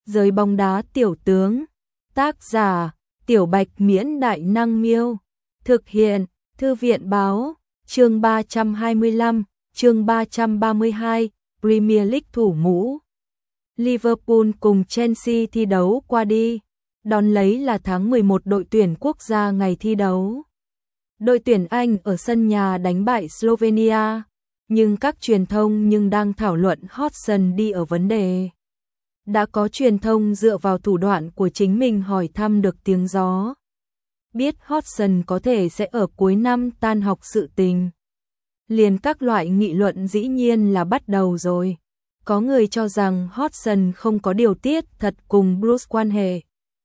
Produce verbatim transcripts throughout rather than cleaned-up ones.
Giới bóng đá tiểu tướng. Tác giả: Tiểu Bạch Miễn Đại Năng Miêu. Thực hiện: Thư viện Báo. Chương ba trăm hai mươi lăm, chương ba trăm ba mươi hai, Premier League thủ mũ. Liverpool cùng Chelsea thi đấu qua đi. Đón lấy là tháng mười một đội tuyển quốc gia ngày thi đấu. Đội tuyển Anh ở sân nhà đánh bại Slovenia, nhưng các truyền thông nhưng đang thảo luận Hodgson đi ở vấn đề. Đã có truyền thông dựa vào thủ đoạn của chính mình hỏi thăm được tiếng gió. Biết Hodgson có thể sẽ ở cuối năm tan học sự tình. Liền các loại nghị luận dĩ nhiên là bắt đầu rồi. Có người cho rằng Hodgson không có điều tiết thật cùng Bruce quan hệ.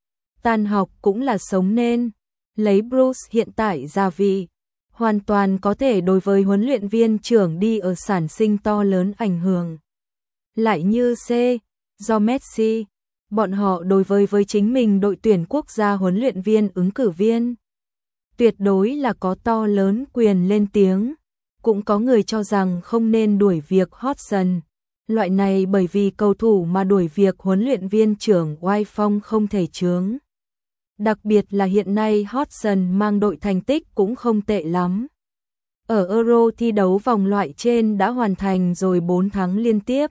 Tan học cũng là sống nên. Lấy Bruce hiện tại gia vị, hoàn toàn có thể đối với huấn luyện viên trưởng đi ở sản sinh to lớn ảnh hưởng. Lại như C, do Messi, bọn họ đối với với chính mình đội tuyển quốc gia huấn luyện viên ứng cử viên. Tuyệt đối là có to lớn quyền lên tiếng. Cũng có người cho rằng không nên đuổi việc Hodgson. Loại này bởi vì cầu thủ mà đuổi việc huấn luyện viên trưởng oai phong không thể chướng. Đặc biệt là hiện nay Hodgson mang đội thành tích cũng không tệ lắm. Ở Euro thi đấu vòng loại trên đã hoàn thành rồi bốn thắng liên tiếp.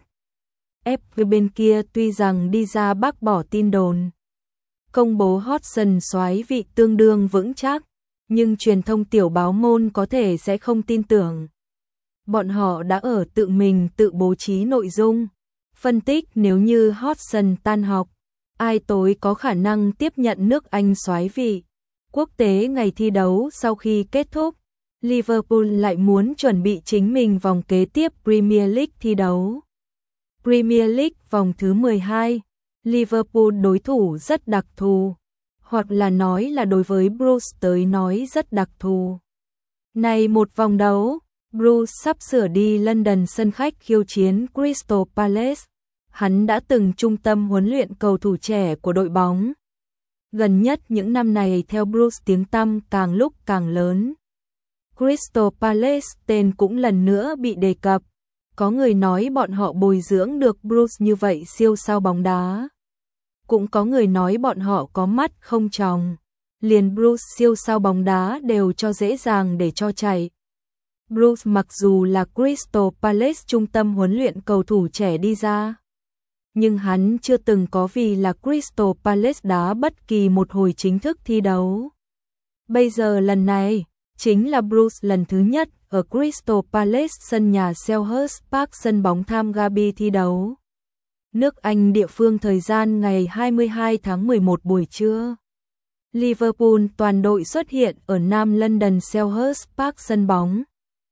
ép vê bên kia tuy rằng đi ra bác bỏ tin đồn, công bố Hodgson soái vị tương đương vững chắc, nhưng truyền thông tiểu báo môn có thể sẽ không tin tưởng. Bọn họ đã ở tự mình tự bố trí nội dung, phân tích nếu như Hodgson tan học, ai tối có khả năng tiếp nhận nước Anh soái vị. Quốc tế ngày thi đấu sau khi kết thúc, Liverpool lại muốn chuẩn bị chính mình vòng kế tiếp Premier League thi đấu. Premier League vòng thứ mười hai, Liverpool đối thủ rất đặc thù, hoặc là nói là đối với Bruce tới nói rất đặc thù. Này một vòng đấu, Bruce sắp sửa đi London sân khách khiêu chiến Crystal Palace. Hắn đã từng trung tâm huấn luyện cầu thủ trẻ của đội bóng. Gần nhất những năm này theo Bruce tiếng tăm càng lúc càng lớn. Crystal Palace tên cũng lần nữa bị đề cập. Có người nói bọn họ bồi dưỡng được Bruce như vậy siêu sao bóng đá. Cũng có người nói bọn họ có mắt không tròng. Liền Bruce siêu sao bóng đá đều cho dễ dàng để cho chạy. Bruce mặc dù là Crystal Palace trung tâm huấn luyện cầu thủ trẻ đi ra, nhưng hắn chưa từng có vì là Crystal Palace đá bất kỳ một hồi chính thức thi đấu. Bây giờ lần này, chính là Bruce lần thứ nhất ở Crystal Palace sân nhà Selhurst Park sân bóng Tham Gabi thi đấu. Nước Anh địa phương thời gian ngày hai mươi hai tháng mười một buổi trưa. Liverpool toàn đội xuất hiện ở Nam London Selhurst Park sân bóng.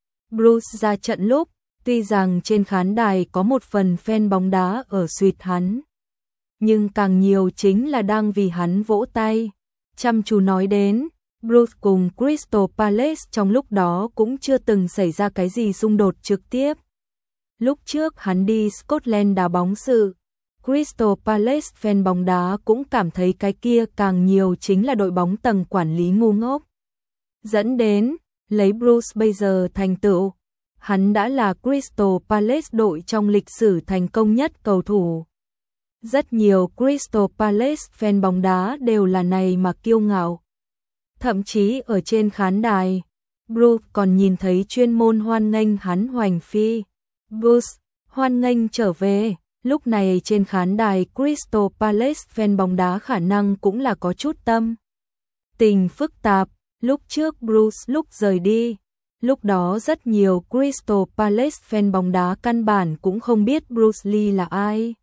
Bruce ra trận lúc, tuy rằng trên khán đài có một phần fan bóng đá ở suýt hắn, nhưng càng nhiều chính là đang vì hắn vỗ tay. Chăm chú nói đến, Bruce cùng Crystal Palace trong lúc đó cũng chưa từng xảy ra cái gì xung đột trực tiếp. Lúc trước hắn đi Scotland đá bóng sự, Crystal Palace fan bóng đá cũng cảm thấy cái kia càng nhiều chính là đội bóng tầng quản lý ngu ngốc. Dẫn đến, lấy Bruce bây giờ thành tựu, hắn đã là Crystal Palace đội trong lịch sử thành công nhất cầu thủ. Rất nhiều Crystal Palace fan bóng đá đều là này mà kiêu ngạo. Thậm chí ở trên khán đài, Bruce còn nhìn thấy chuyên môn hoan nghênh hắn hoành phi. Bruce, hoan nghênh trở về. Lúc này trên khán đài Crystal Palace fan bóng đá khả năng cũng là có chút tâm tình phức tạp. Lúc trước Bruce lúc rời đi, lúc đó rất nhiều Crystal Palace fan bóng đá căn bản cũng không biết Bruce Lee là ai.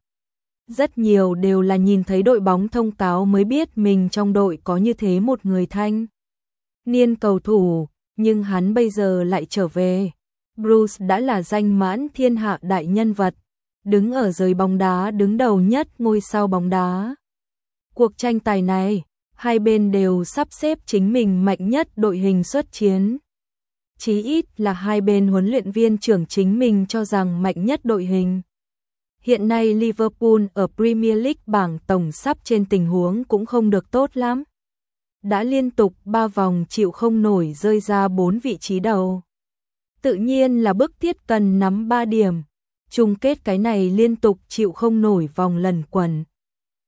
Rất nhiều đều là nhìn thấy đội bóng thông cáo mới biết mình trong đội có như thế một người thanh niên cầu thủ, nhưng hắn bây giờ lại trở về. Bruce đã là danh mãn thiên hạ đại nhân vật, đứng ở giới bóng đá đứng đầu nhất ngôi sao bóng đá. Cuộc tranh tài này, hai bên đều sắp xếp chính mình mạnh nhất đội hình xuất chiến. Chí ít là hai bên huấn luyện viên trưởng chính mình cho rằng mạnh nhất đội hình. Hiện nay Liverpool ở Premier League bảng tổng sắp trên tình huống cũng không được tốt lắm. Đã liên tục ba vòng chịu không nổi rơi ra bốn vị trí đầu. Tự nhiên là bức thiết cần nắm ba điểm. Chung kết cái này liên tục chịu không nổi vòng lần quần.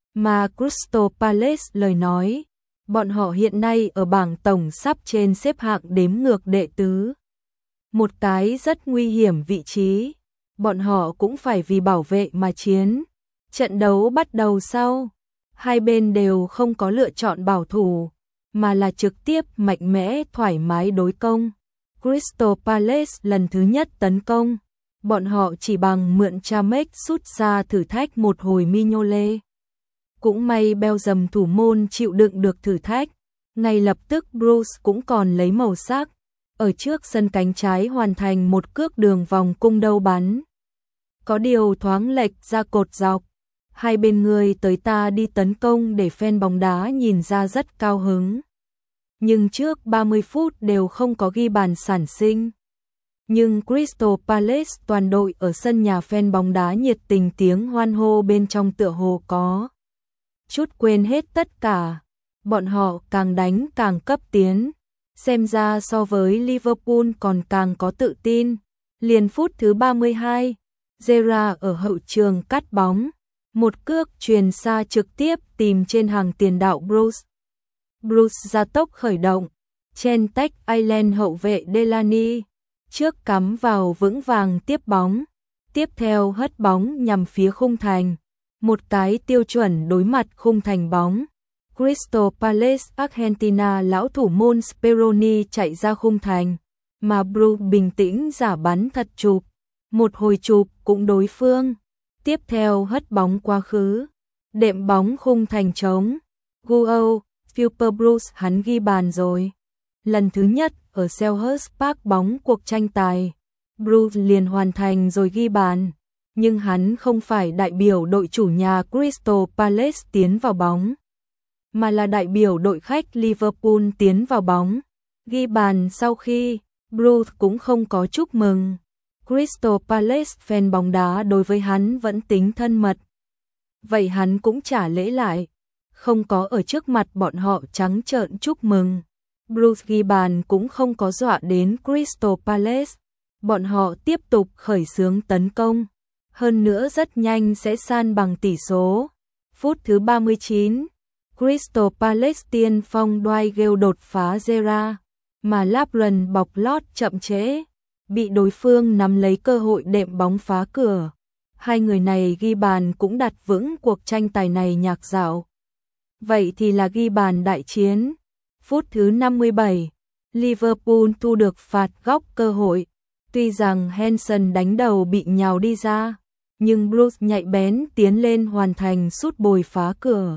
Mà Crystal Palace lời nói, bọn họ hiện nay ở bảng tổng sắp trên xếp hạng đếm ngược đệ tứ. Một cái rất nguy hiểm vị trí, bọn họ cũng phải vì bảo vệ mà chiến. Trận đấu bắt đầu sau, hai bên đều không có lựa chọn bảo thủ, mà là trực tiếp mạnh mẽ thoải mái đối công. Crystal Palace lần thứ nhất tấn công, bọn họ chỉ bằng mượn Chamek sút ra thử thách một hồi Mignolet. Cũng may Belgium thủ môn chịu đựng được thử thách, ngay lập tức Bruce cũng còn lấy màu sắc, ở trước sân cánh trái hoàn thành một cước đường vòng cung đâu bắn. Có điều thoáng lệch ra cột dọc, hai bên người tới ta đi tấn công để fan bóng đá nhìn ra rất cao hứng. Nhưng trước ba mươi phút đều không có ghi bàn sản sinh. Nhưng Crystal Palace toàn đội ở sân nhà fan bóng đá nhiệt tình tiếng hoan hô bên trong tựa hồ có chút quên hết tất cả. Bọn họ càng đánh càng cấp tiến. Xem ra so với Liverpool còn càng có tự tin. Liền phút thứ ba mươi hai, Gerrard ở hậu trường cắt bóng. Một cước truyền xa trực tiếp tìm trên hàng tiền đạo Bruce. Bruce ra tốc khởi động. Trên tách Ireland hậu vệ Delaney. Trước cắm vào vững vàng tiếp bóng. Tiếp theo hất bóng nhằm phía khung thành. Một cái tiêu chuẩn đối mặt khung thành bóng. Crystal Palace Argentina lão thủ môn Speroni chạy ra khung thành. Mà Bruce bình tĩnh giả bắn thật chụp. Một hồi chụp cũng đối phương. Tiếp theo hất bóng quá khứ. Đệm bóng khung thành trống. Guo, Philper Bruce hắn ghi bàn rồi. Lần thứ nhất ở Selhurst Park bóng cuộc tranh tài. Bruce liền hoàn thành rồi ghi bàn. Nhưng hắn không phải đại biểu đội chủ nhà Crystal Palace tiến vào bóng, mà là đại biểu đội khách Liverpool tiến vào bóng. Ghi bàn sau khi, Bruce cũng không có chúc mừng. Crystal Palace fan bóng đá đối với hắn vẫn tính thân mật. Vậy hắn cũng trả lễ lại, không có ở trước mặt bọn họ trắng trợn chúc mừng. Bruce ghi bàn cũng không có dọa đến Crystal Palace. Bọn họ tiếp tục khởi xướng tấn công. Hơn nữa rất nhanh sẽ san bằng tỷ số. Phút thứ ba mươi chín, Crystal Palace tiên phong Dwight đột phá Gerrard, mà Lovren bọc lót chậm trễ, bị đối phương nắm lấy cơ hội đệm bóng phá cửa. Hai người này ghi bàn cũng đặt vững cuộc tranh tài này nhạc dạo. Vậy thì là ghi bàn đại chiến. Phút thứ năm mươi bảy, Liverpool thu được phạt góc cơ hội. Tuy rằng Henson đánh đầu bị nhào đi ra, nhưng Bruce nhạy bén tiến lên hoàn thành sút bồi phá cửa.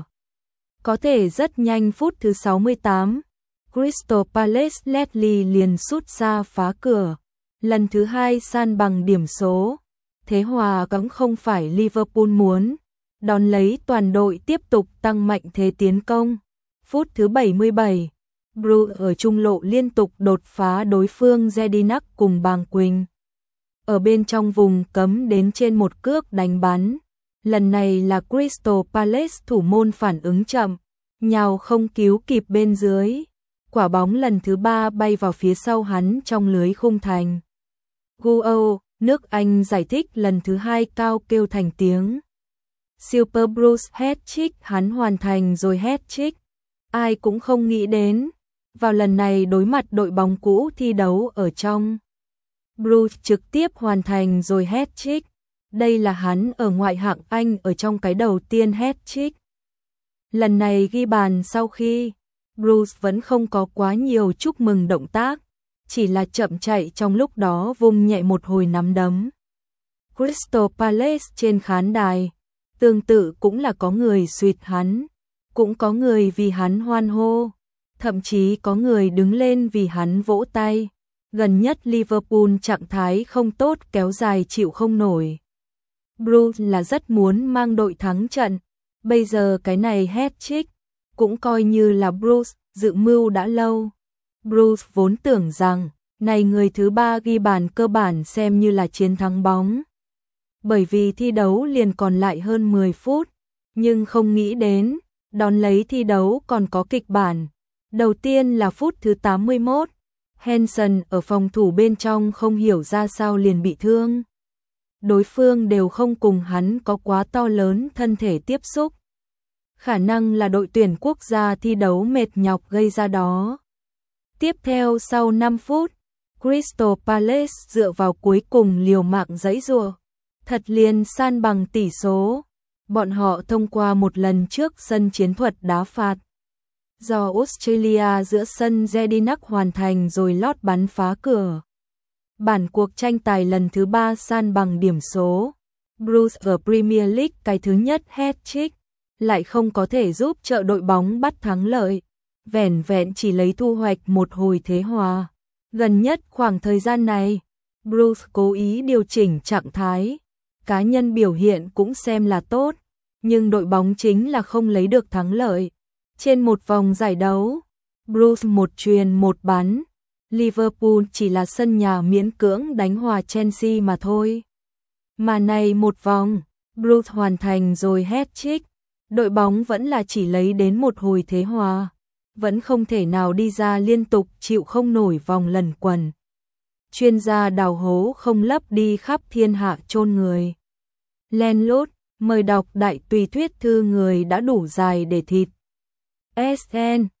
Có thể rất nhanh phút thứ sáu mươi tám, Crystal Palace Ledley liền sút ra phá cửa. Lần thứ hai san bằng điểm số. Thế hòa cũng không phải Liverpool muốn. Đón lấy toàn đội tiếp tục tăng mạnh thế tiến công. Phút thứ bảy mươi bảy, Bruce ở trung lộ liên tục đột phá đối phương Jedinak cùng Bàng Quỳnh. Ở bên trong vùng cấm đến trên một cước đánh bắn. Lần này là Crystal Palace thủ môn phản ứng chậm, nhào không cứu kịp bên dưới. Quả bóng lần thứ ba bay vào phía sau hắn trong lưới khung thành. Guo, nước Anh giải thích lần thứ hai cao kêu thành tiếng. Super Bruce hat-trick, hắn hoàn thành rồi hat-trick. Ai cũng không nghĩ đến. Vào lần này đối mặt đội bóng cũ thi đấu ở trong. Bruce trực tiếp hoàn thành rồi hat-trick. Đây là hắn ở ngoại hạng Anh ở trong cái đầu tiên hat-trick. Lần này ghi bàn sau khi Bruce vẫn không có quá nhiều chúc mừng động tác, chỉ là chậm chạy trong lúc đó vung nhẹ một hồi nắm đấm. Crystal Palace trên khán đài, tương tự cũng là có người suýt hắn, cũng có người vì hắn hoan hô, thậm chí có người đứng lên vì hắn vỗ tay. Gần nhất Liverpool trạng thái không tốt kéo dài chịu không nổi. Bruce là rất muốn mang đội thắng trận, bây giờ cái này hat-trick cũng coi như là Bruce dự mưu đã lâu. Bruce vốn tưởng rằng này người thứ ba ghi bàn cơ bản xem như là chiến thắng bóng, bởi vì thi đấu liền còn lại hơn mười phút, nhưng không nghĩ đến đón lấy thi đấu còn có kịch bản. Đầu tiên là phút thứ tám mươi mốt, Henson ở phòng thủ bên trong không hiểu ra sao liền bị thương. Đối phương đều không cùng hắn có quá to lớn thân thể tiếp xúc. khả năng là đội tuyển quốc gia thi đấu mệt nhọc gây ra đó. Tiếp theo sau năm phút, Crystal Palace dựa vào cuối cùng liều mạng giãy giụa, thật liền san bằng tỷ số. Bọn họ thông qua một lần trước sân chiến thuật đá phạt do Australia giữa sân Jedinak hoàn thành rồi lót bắn phá cửa. Bản cuộc tranh tài lần thứ ba san bằng điểm số. Bruce ở Premier League cái thứ nhất hat-trick lại không có thể giúp trợ đội bóng bắt thắng lợi, vẻn vẹn chỉ lấy thu hoạch một hồi thế hòa. Gần nhất khoảng thời gian này, Bruce cố ý điều chỉnh trạng thái, cá nhân biểu hiện cũng xem là tốt, nhưng đội bóng chính là không lấy được thắng lợi. Trên một vòng giải đấu, Bruce một chuyền một bắn, Liverpool chỉ là sân nhà miễn cưỡng đánh hòa Chelsea mà thôi. Mà này một vòng, Bruce hoàn thành rồi hat-trick, đội bóng vẫn là chỉ lấy đến một hồi thế hòa, vẫn không thể nào đi ra liên tục chịu không nổi vòng lần quần. Chuyên gia đào hố không lấp đi khắp thiên hạ chôn người. Len lút, mời đọc đại tùy thuyết thư người đã đủ dài để thịt. ét en